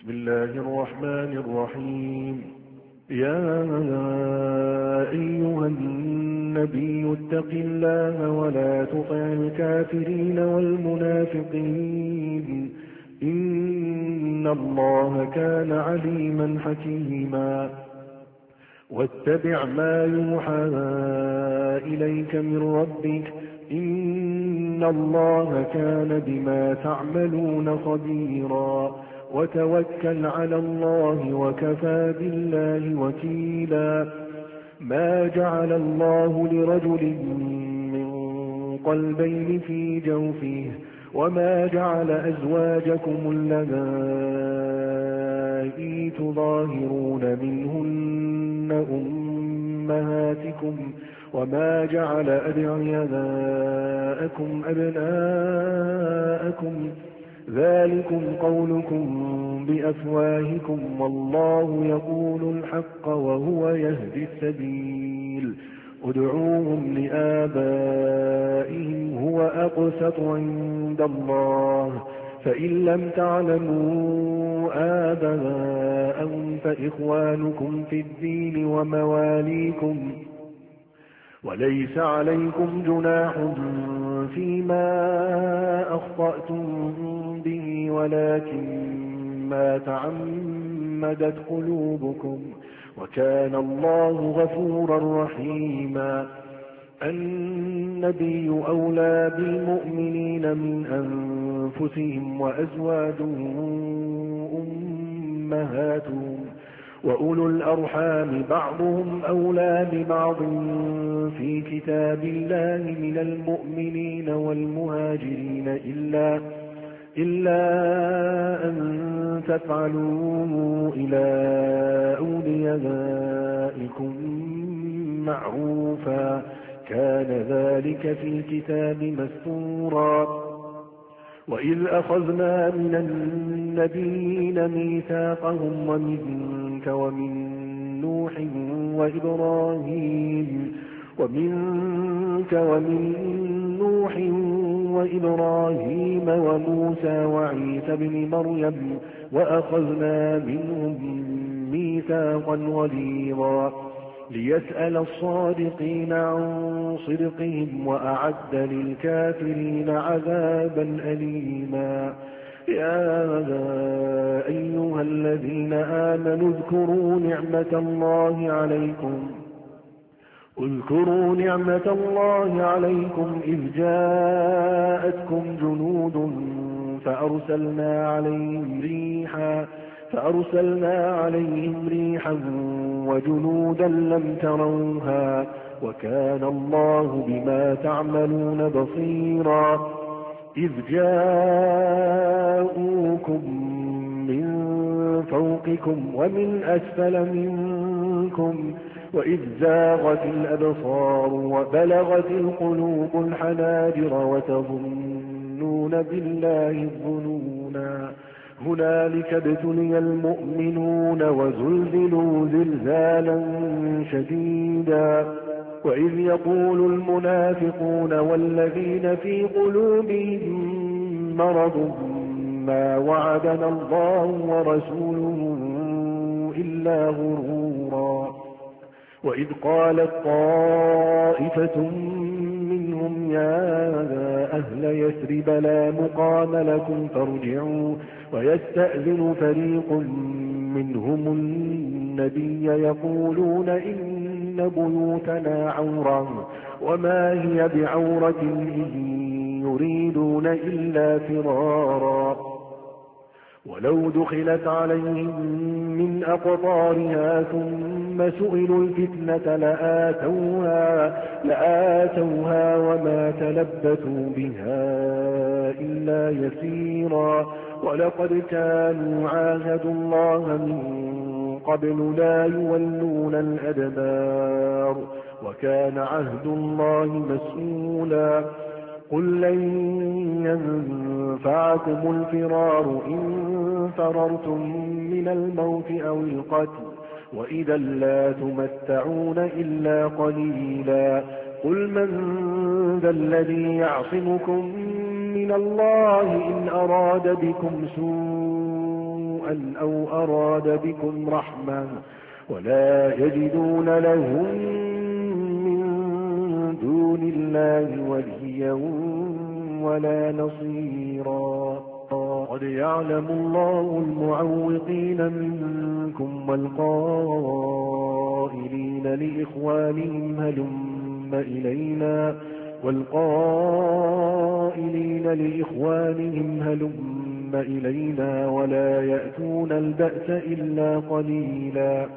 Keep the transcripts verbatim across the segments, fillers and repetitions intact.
بسم الله الرحمن الرحيم. يا أيها النبي اتق الله ولا تطع الكافرين والمنافقين إن الله كان عليما حكيما. واتبع ما يوحى إليك من ربك إن الله كان بما تعملون خبيرا. وتوكل على الله وكفى بالله وكيلا. ما جعل الله لرجل من قلبين في جوفه وما جعل أزواجكم اللذائي تظاهرون منهن أمهاتكم وما جعل أدعياءكم أبناءكم ذلكم قولكم بأفواهكم والله يقول الحق وهو يهدي السبيل. ادعوهم لآبائهم هو أقسط عند الله فإن لم تعلموا آباءهم فإخوانكم في الدين ومواليكم وليس عليكم جناح فيما أخطأتم به ولكن ما تعمدت قلوبكم وكان الله غفورا رحيما. النبي أولى بالمؤمنين من أنفسهم وأزواجهم أمهاتهم وأولو الأرحام بعضهم أولى ببعض في كتاب الله من المؤمنين والمهاجرين إلا, إلا أن تفعلوا إلى أوليائكم معروفا كان ذلك في الكتاب مسطورا. وإذ أخذنا من النبيين ميثاقهم ومنك ومن نوح وإبراهيم ومنك ومن نوح وإبراهيم وموسى وعيسى بن مريم وأخذنا منهم ميثاقا غليظا ليسأل الصادقين عن صدقهم وأعد للكافرين عذابا أليما. يا أيها الذين آمنوا اذكروا نعمة الله عليكم اذكروا نعمة الله عليكم إذ جاءتكم جنود فأرسلنا عليهم ريحا فأرسلنا عليهم ريحا وجنودا لم تروها وكان الله بما تعملون بصيرا. إذ جاءوكم من فوقكم ومن أسفل منكم وإذ زاغت الأبصار وبلغت القلوب الحناجر وتظنون بالله الظنونا هنالك ابتلي المؤمنون وزلزلوا زلزالا شديدا. وإذ يقول المنافقون والذين في قلوبهم مرض ما وعدنا الله ورسوله إلا غرورا. وإذ قالت طائفة منهم يا أهل يثرب لا مقام لكم فارجعوا ويستأذن فريق منهم النبي يقولون إن بيوتنا عورة وما هي بعورة إن يريدون إلا فرارا. ولو دخلت عليهم من أقطارها ثم سئلوا الفتنة لآتوها, لآتوها وما تلبثوا بها إلا يسيرا. ولقد كانوا عاهدوا الله من قبل لا يولون الأدبار وكان عهد الله مسؤولا. قل لن ينفعكم الفرار إن فررتم من الموت أو القتل وإذا لا تمتعون إلا قليلا. قل من ذا الذي يعصمكم من الله إن أراد بكم سوءا سوءا أو أراد بكم رحمة ولا يجدون لهم من دون الله وليا ولا نصيرا. قد يعلم الله المعوقين منكم والقائلين لإخوانهم هلم إلينا والقائلين لإخوانهم هلم إلينا ولا يأتون البأس إلا قليلا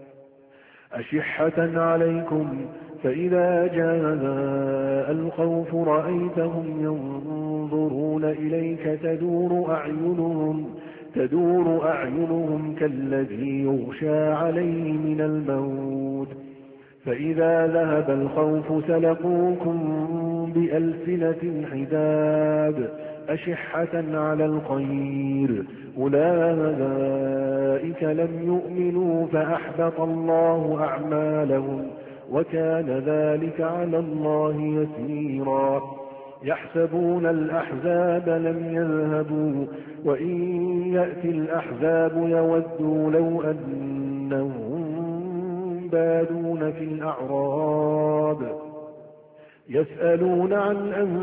أشحة عليكم فإذا جاء الخوف رأيتهم ينظرون إليك تدور أعينهم, تدور أعينهم كالذي يغشى عليه من الموت فإذا ذهب الخوف سلقوكم بألسنة حداد أشحة على الخير أولئك لم يؤمنوا فأحبط الله أعمالهم وكان ذلك على الله يسيرا. يحسبون الأحزاب لم يذهبوا وإن يأتي الأحزاب يودوا لو أنهم بادون في الأعراب يسألون عن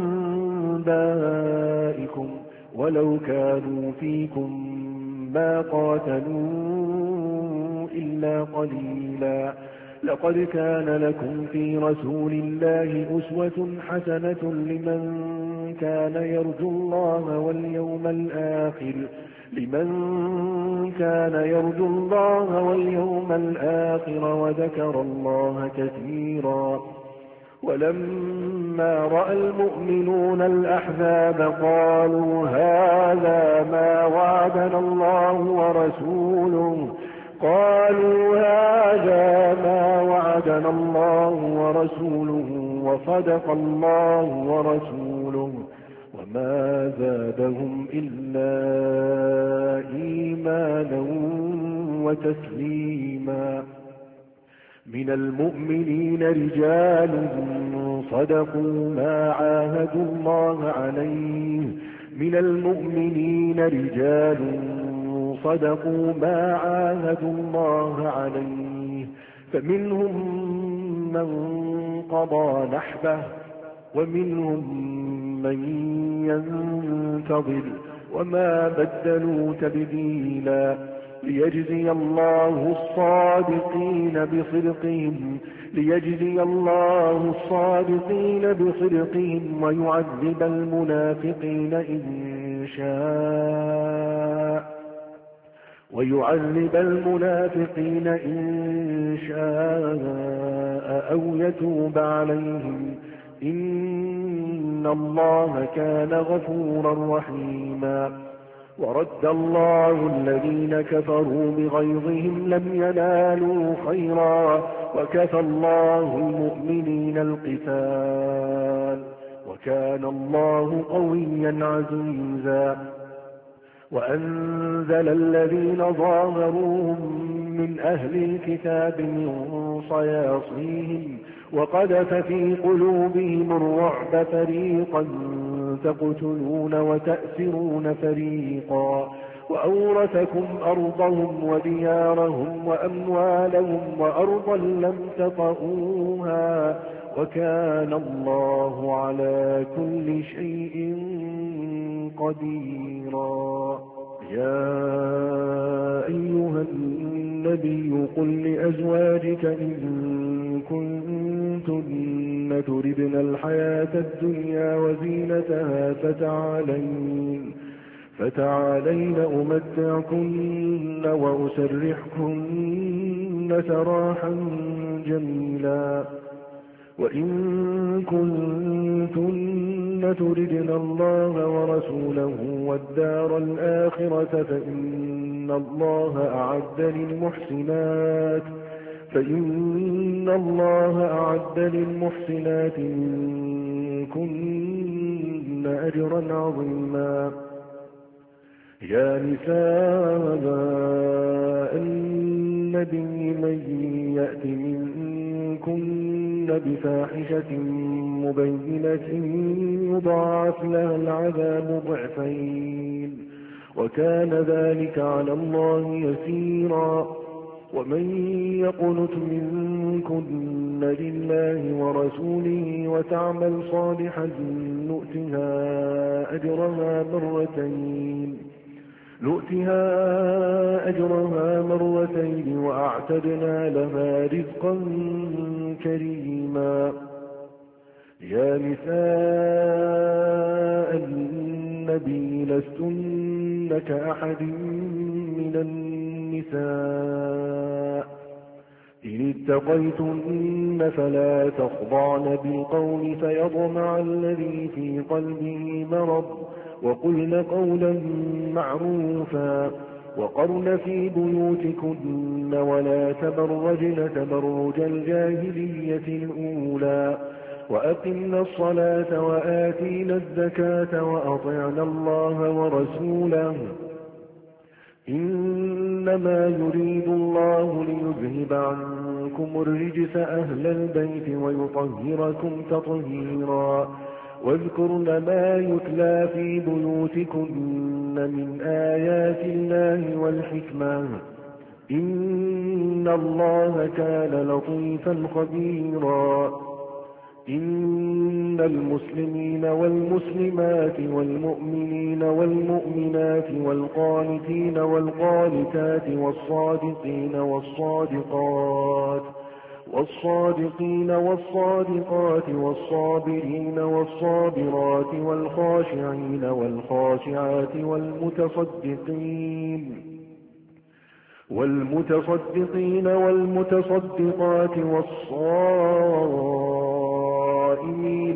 أنبائكم ولو كانوا فيكم ما قاتلوا إلا قليلا. لقد كان لكم في رسول الله أسوة حسنة لمن كان يرجو الله واليوم الآخر لمن كان يرجو الله واليوم الآخر وذكر الله كثيرا. ولما رأى المؤمنون الأحزاب قالوا هذا ما وعدنا الله ورسوله قالوا هذا ما وعدنا الله ورسوله وصدق الله ورسوله وما زادهم إلا إيمانا وتسليما. من المؤمنين رجال صدقوا ما عاهدوا الله عليه من المؤمنين رجال صدقوا ما عاهدوا الله عليه فمنهم من قضى نحبه ومنهم من ينتظر وما بدلوا تبديلا. ليجزي الله الصادقين بصدقهم ليجزي الله الصادقين بصدقهم ويعذب المنافقين إن شاء ويعذب المنافقين إن شاء أو يتوب عليهم إن الله كان غفورا رحيما. ورد الله الذين كفروا بغيظهم لم ينالوا خيرا وكفى الله المؤمنين القتال وكان الله قويا عزيزا. وأنزل الذين ظاهروهم من أهل الكتاب من صياصيهم وقذف في قلوبهم الرعب فريقا تقتلون وتأسرون فريقا وأورثكم أرضهم وديارهم وأموالهم وأرضا لم تطئوها وكان الله على كل شيء قديرا. يا أيها النبي قل لأزواجك إن كنتن تردن الحياة الدنيا وزينتها فتعالين فتعالين أمتعكن وأسرحكن سراحا جميلا. وإن كنتن تردن الله ورسوله والدار الآخرة فإن الله أعد للمحسنات فإن الله أعد للمحسنات منكن أجرا عظيما. يا نساء النبي من يأت منكن بفاحشة مبينة يضاعف لها العذاب ضعفين وكان ذلك على الله يسيرا. ومن يقنت منكن لله ورسوله وتعمل صالحا نؤتها أجرها مرتين نؤتها أجرها مرتين وأعتدنا لها رزقا كريما. يا نساء النبي لستن كأحد من النساء إن اتقيتن فلا تخضعن بالقول فيطمع الذي في قلبه مرض وقلن قولا معروفا وقرن في بيوتكن ولا تبرجن تبرج الجاهلية الأولى وأقمنا الصلاة وآتينا الزكاة وأطعنا الله ورسوله إنما يريد الله ليذهب عنكم الرجس أهل البيت ويطهركم تطهيرا. واذكرن ما يتلى في بيوتكن من آيات الله والحكمة إن الله كان لطيفا خبيرا. إن المسلمين والمسلمات والمؤمنين والمؤمنات والقانتين والقانتات والصادقين والصادقات والصادقين والصادقات والصابرين والصابرات والخاشعين والخاشعات والمتصدقين والمتصدقين والمتصدقات والصائمين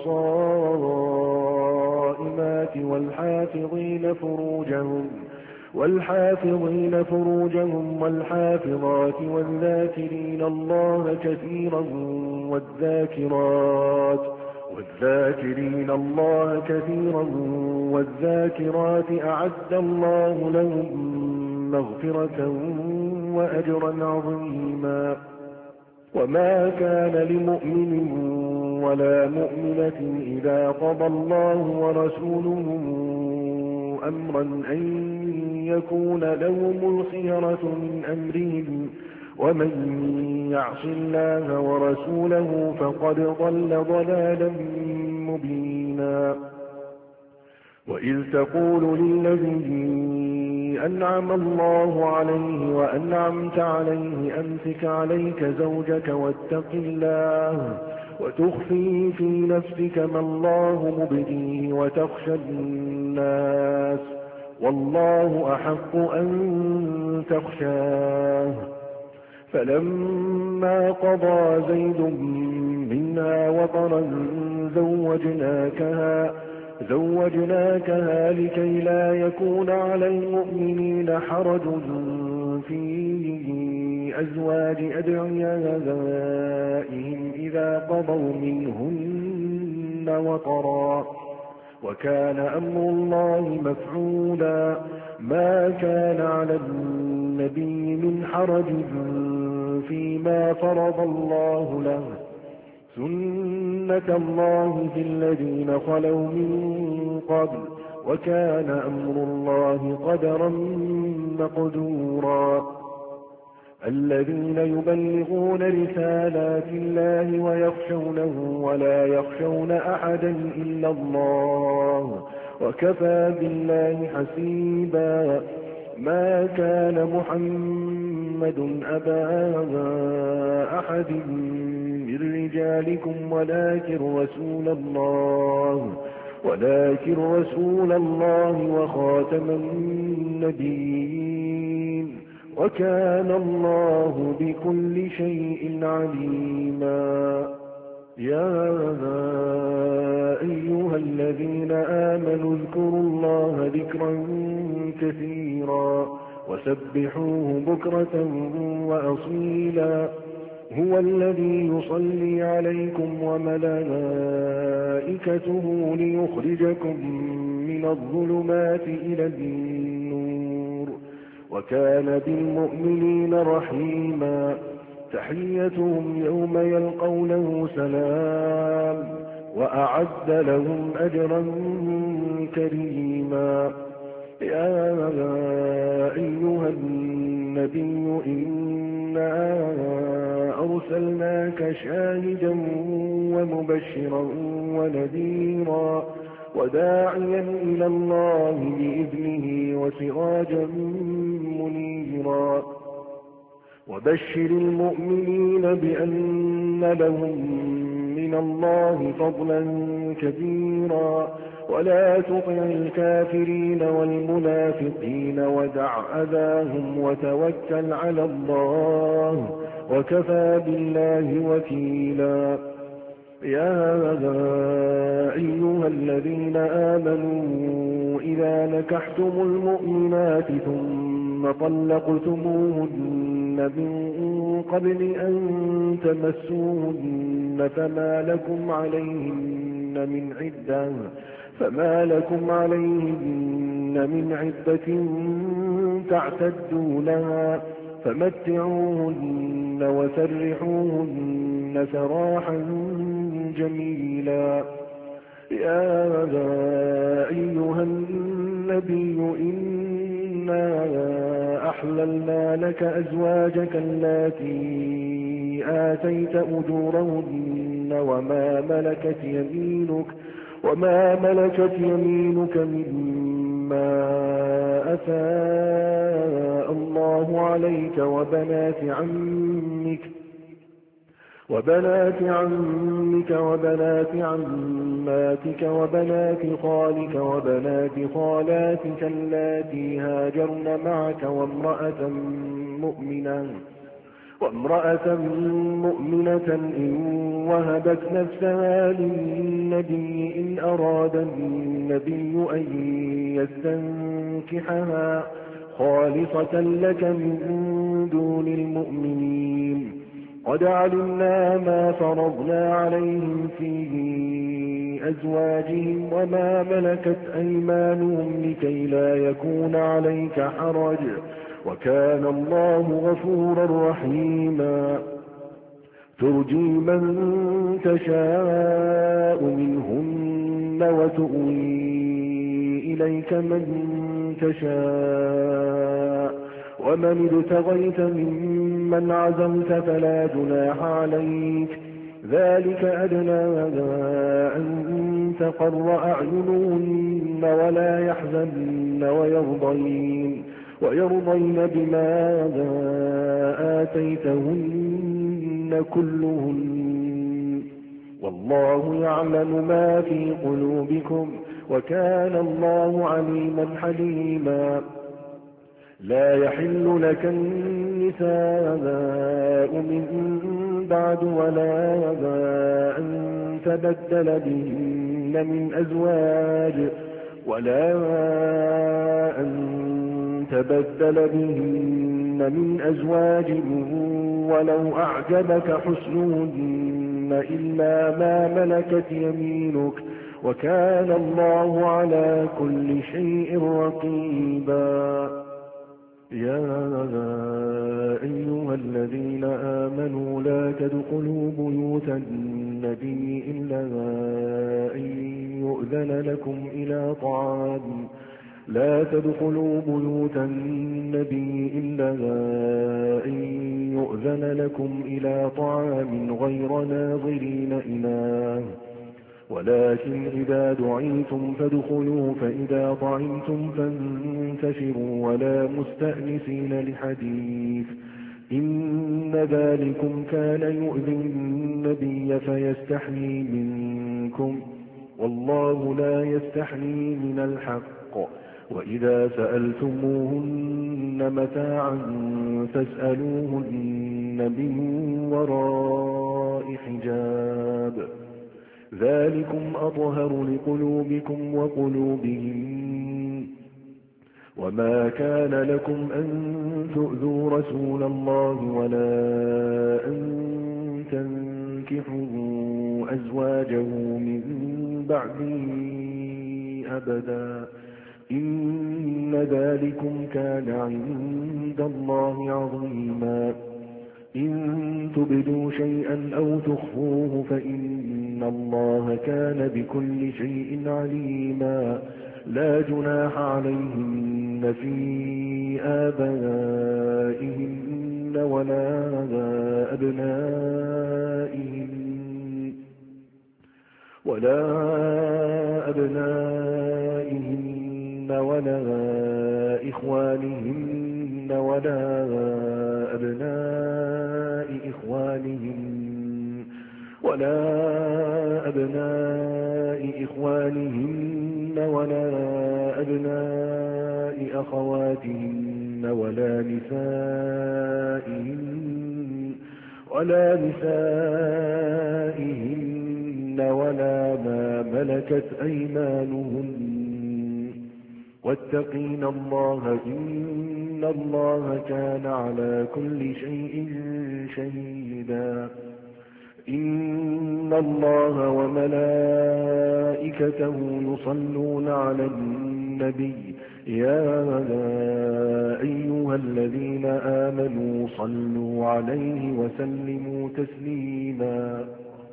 والصائمات والحافظين فروجهم والحافظين فروجهم والحافظات والذاكرين الله كثيرا والذاكرات والذاكرين الله كثيرا والذاكرات أعد الله لهم مغفرة وأجرا عظيما. وما كان لمؤمن ولا مؤمنة إذا قضى الله ورسوله أمرا أن يكون لهم الخيرة من أمرهم ومن يعص الله ورسوله فقد ضل ضلالا مبينا. وإذ تقول للذي أنعم الله عليه وأنعمت عليه أمسك عليك زوجك واتق الله وتخفي في نفسك ما الله مبديه وتخشى الناس والله أحق أن تخشاه. فلما قضى زيد منها وطرا زوجناكها زوجناكها لكي لا يكون على المؤمنين حرج في أزواج أدعيائهم إذا قضوا منهن وطرا وكان أمر الله مفعولا. ما كان على النبي من حرج فيما فرض الله له سنة الله في الذين خلوا من قبل وكان أمر الله قدرا مقدورا. الذين يبلغون رسالات الله ويخشونه ولا يخشون أحدا إلا الله وكفى بالله حسيبا. ما كان محمد أبا أحد من رجالكم ولكن رسول الله ولكن رسول الله وخاتم النبيين وكان الله بكل شيء عليما. يا أيها الذين آمنوا اذكروا الله ذكرا كثيرا وسبحوه بكرة وأصيلا. هو الذي يصلي عليكم وملائكته ليخرجكم من الظلمات إلى النور وكان بالمؤمنين رحيما. تحيتهم يوم يلقونه سلام وأعد لهم أجرا كريما. يا أيها النبي إنا أرسلناك شاهدا ومبشرا ونذيرا وداعيا إلى الله بإذنه وسراجا منيرا وبشر المؤمنين بأن لهم من الله فضلا كبيرا ولا تطع الكافرين والمنافقين ودع أذاهم وتوكل على الله وكفى بالله وكيلا يا أيها الذين آمنوا إذا نكحتم المؤمنات ثم طلقتموهن من قبل أن تمسوهن فما لكم عليهن من عدة فما لكم عليهن من عدة تعتدونها فمتعوهن وسرحوهن سراحا جميلا يا أيها النبي إنا أحللنا لك أزواجك التي آتيت أجورهن وما ملكت يمينك وما ملكت يمينك مما أفاء الله عليك وبنات عمك وبنات عمك وبنات عماتك وبنات خالك وبنات خالاتك اللاتي هاجرن معك وامرأة مؤمنة وامرأة مؤمنة إن وهبت نفسها للنبي إن أراد النبي أن يستنكحها خالصة لك من دون المؤمنين قد علمنا ما فرضنا عليهم في أزواجهم وما ملكت أيمانهم لكي لا يكون عليك حرج وكان الله غفورا رحيما ترجي من تشاء منهن وتؤوي إليك من تشاء ومن ابتغيت ممن عزمت فلا جناح عليك ذلك أدنى أن تقر أعينهن ولا يحزن ويرضين ويرضين بما آتيتهن كلهن والله يعلم ما في قلوبكم وكان الله عليما حليما لا يحل لك النساء من بعد ولا أن تبدل بهن من أزواج ولا أن تبدل بهن من أزواج ولو أعجبك حسنهن إلا ما ملكت يمينك وكان الله على كل شيء رقيبا يا أيها الذين آمنوا لا تدخلوا بيوت النبي إلا أن يؤذن لكم إلى طعام لا تدخلوا بيوت النبي إلا أن يؤذن لكم إلى طعام غير ناظرين إناه ولكن إذا دعيتم فادخلوا فإذا طعمتم فانتشروا ولا مستأنسين لحديث إن ذلكم كان يؤذي النبي فيستحيي منكم والله لا يستحيي من الحق وإذا سألتموهن متاعا فاسألوهن من وراء حجاب ذلكم أطهر لقلوبكم وقلوبهم وما كان لكم أن تؤذوا رسول الله ولا أن تنكحوا أزواجه من بعده أبدا إن ذلكم كان عند الله عظيما إن تبدوا شيئا أو تخفوه فإن الله كان بكل شيء عليما لا جناح عليهن في آبائهن ولا أبنائهن ولا أبنائهن ولا إخوانهن ولا أبناء إخوانهن ولا أبناء إخوانهن ولا أبناء أخواتهن ولا نسائهن ولا نسائهن ولا ما ملكت أيمانهن واتقين الله إن الله كان على كل شيء شهيدا إن الله وملائكته يصلون على النبي يا أيها الذين آمنوا صلوا عليه وسلموا تسليما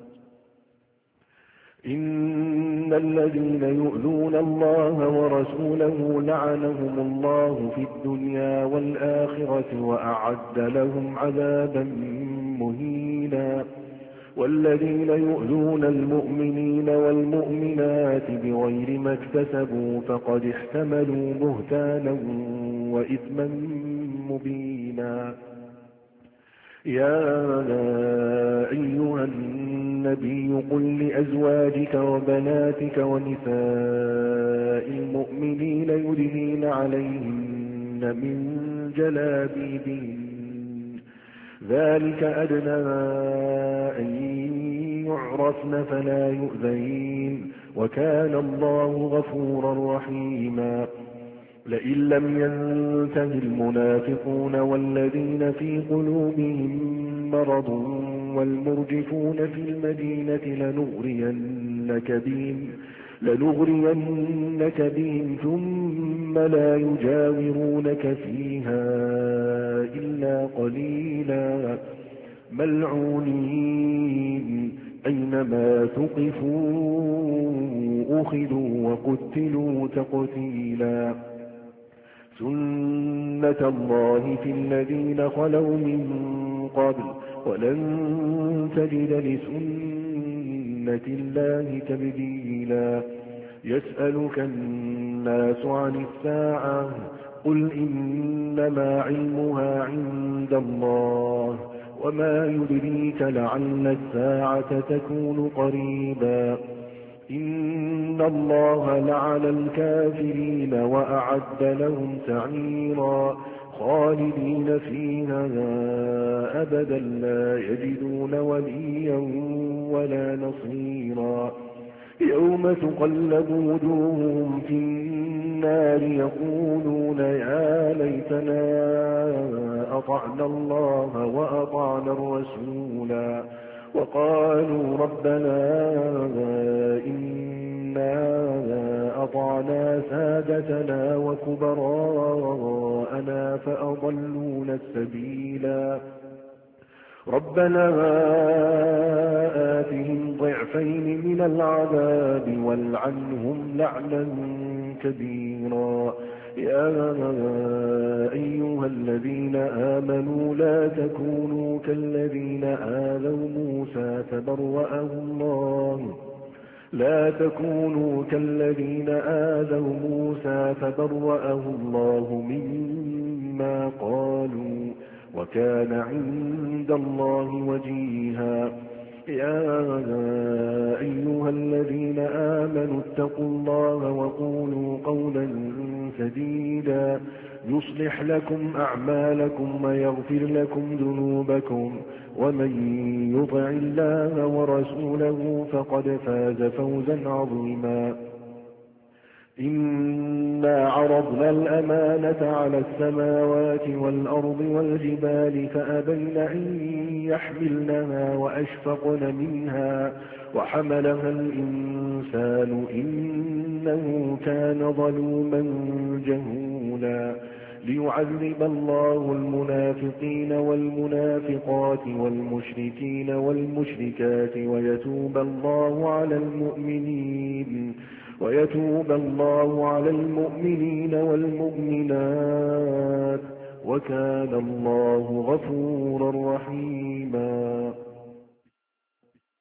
إن الذين يؤذون الله ورسوله لعنهم الله في الدنيا والآخرة وأعد لهم عذابا مهينا والذين يؤذون المؤمنين والمؤمنات بغير ما اكتسبوا فقد احتملوا بهتانا وإثما مبينا يا أيها النبي قل لأزواجك وبناتك ونساء المؤمنين يدنين عليهن من جلابيبهن ذلك أدنى أن يعرفن فلا يؤذين وكان الله غفورا رحيما لئن لم ينته المنافقون والذين في قلوبهم مرض والمرجفون في المدينة لنغرينك بهم, لنغرينك بهم ثم لا يجاورونك فيها إلا قليلا ملعونين أينما ثقفوا أخذوا وقتلوا تقتيلا سنة الله في الذين خلوا من قبل ولن تجد لسنة الله تبديلا يسألك الناس عن الساعة قل إنما علمها عند الله وما يدريك لعل الساعة تكون قريبا إن الله لعن الكافرين وأعد لهم سعيرا خالدين فيها أبدا لا يجدون وليا ولا نصيرا يوم تقلب وجوههم في النار يقولون يا ليتنا أطعنا الله وأطعنا الرسولا وقالوا ربنا إنا أطعنا سادتنا وكبراءنا فأضلونا السبيلا ربنا آتهم ضعفين من العذاب والعنهم لعنا كبيرا يا أيها الذين آمنوا لا تكونوا كالذين آذوا موسى فبرأه الله لا تكونوا كالذين آذوا موسى فبرأه الله مما قالوا وكان عند الله وجيها يا أيها الذين آمنوا اتقوا الله وقولوا قولا سديدا يصلح لكم أعمالكم ويغفر لكم ذنوبكم ومن يطع الله ورسوله فقد فاز فوزا عظيما إنا عرضنا الأمانة على السماوات والأرض والجبال فأبين أن يحملنها وأشفقن منها وحملها الإنسان إنه كان ظلوما جهولا ليعذب الله المنافقين والمنافقات والمشركين والمشركات ويتوب الله على المؤمنين ويتوب الله على المؤمنين والمؤمنات وكان الله غفورا رحيما.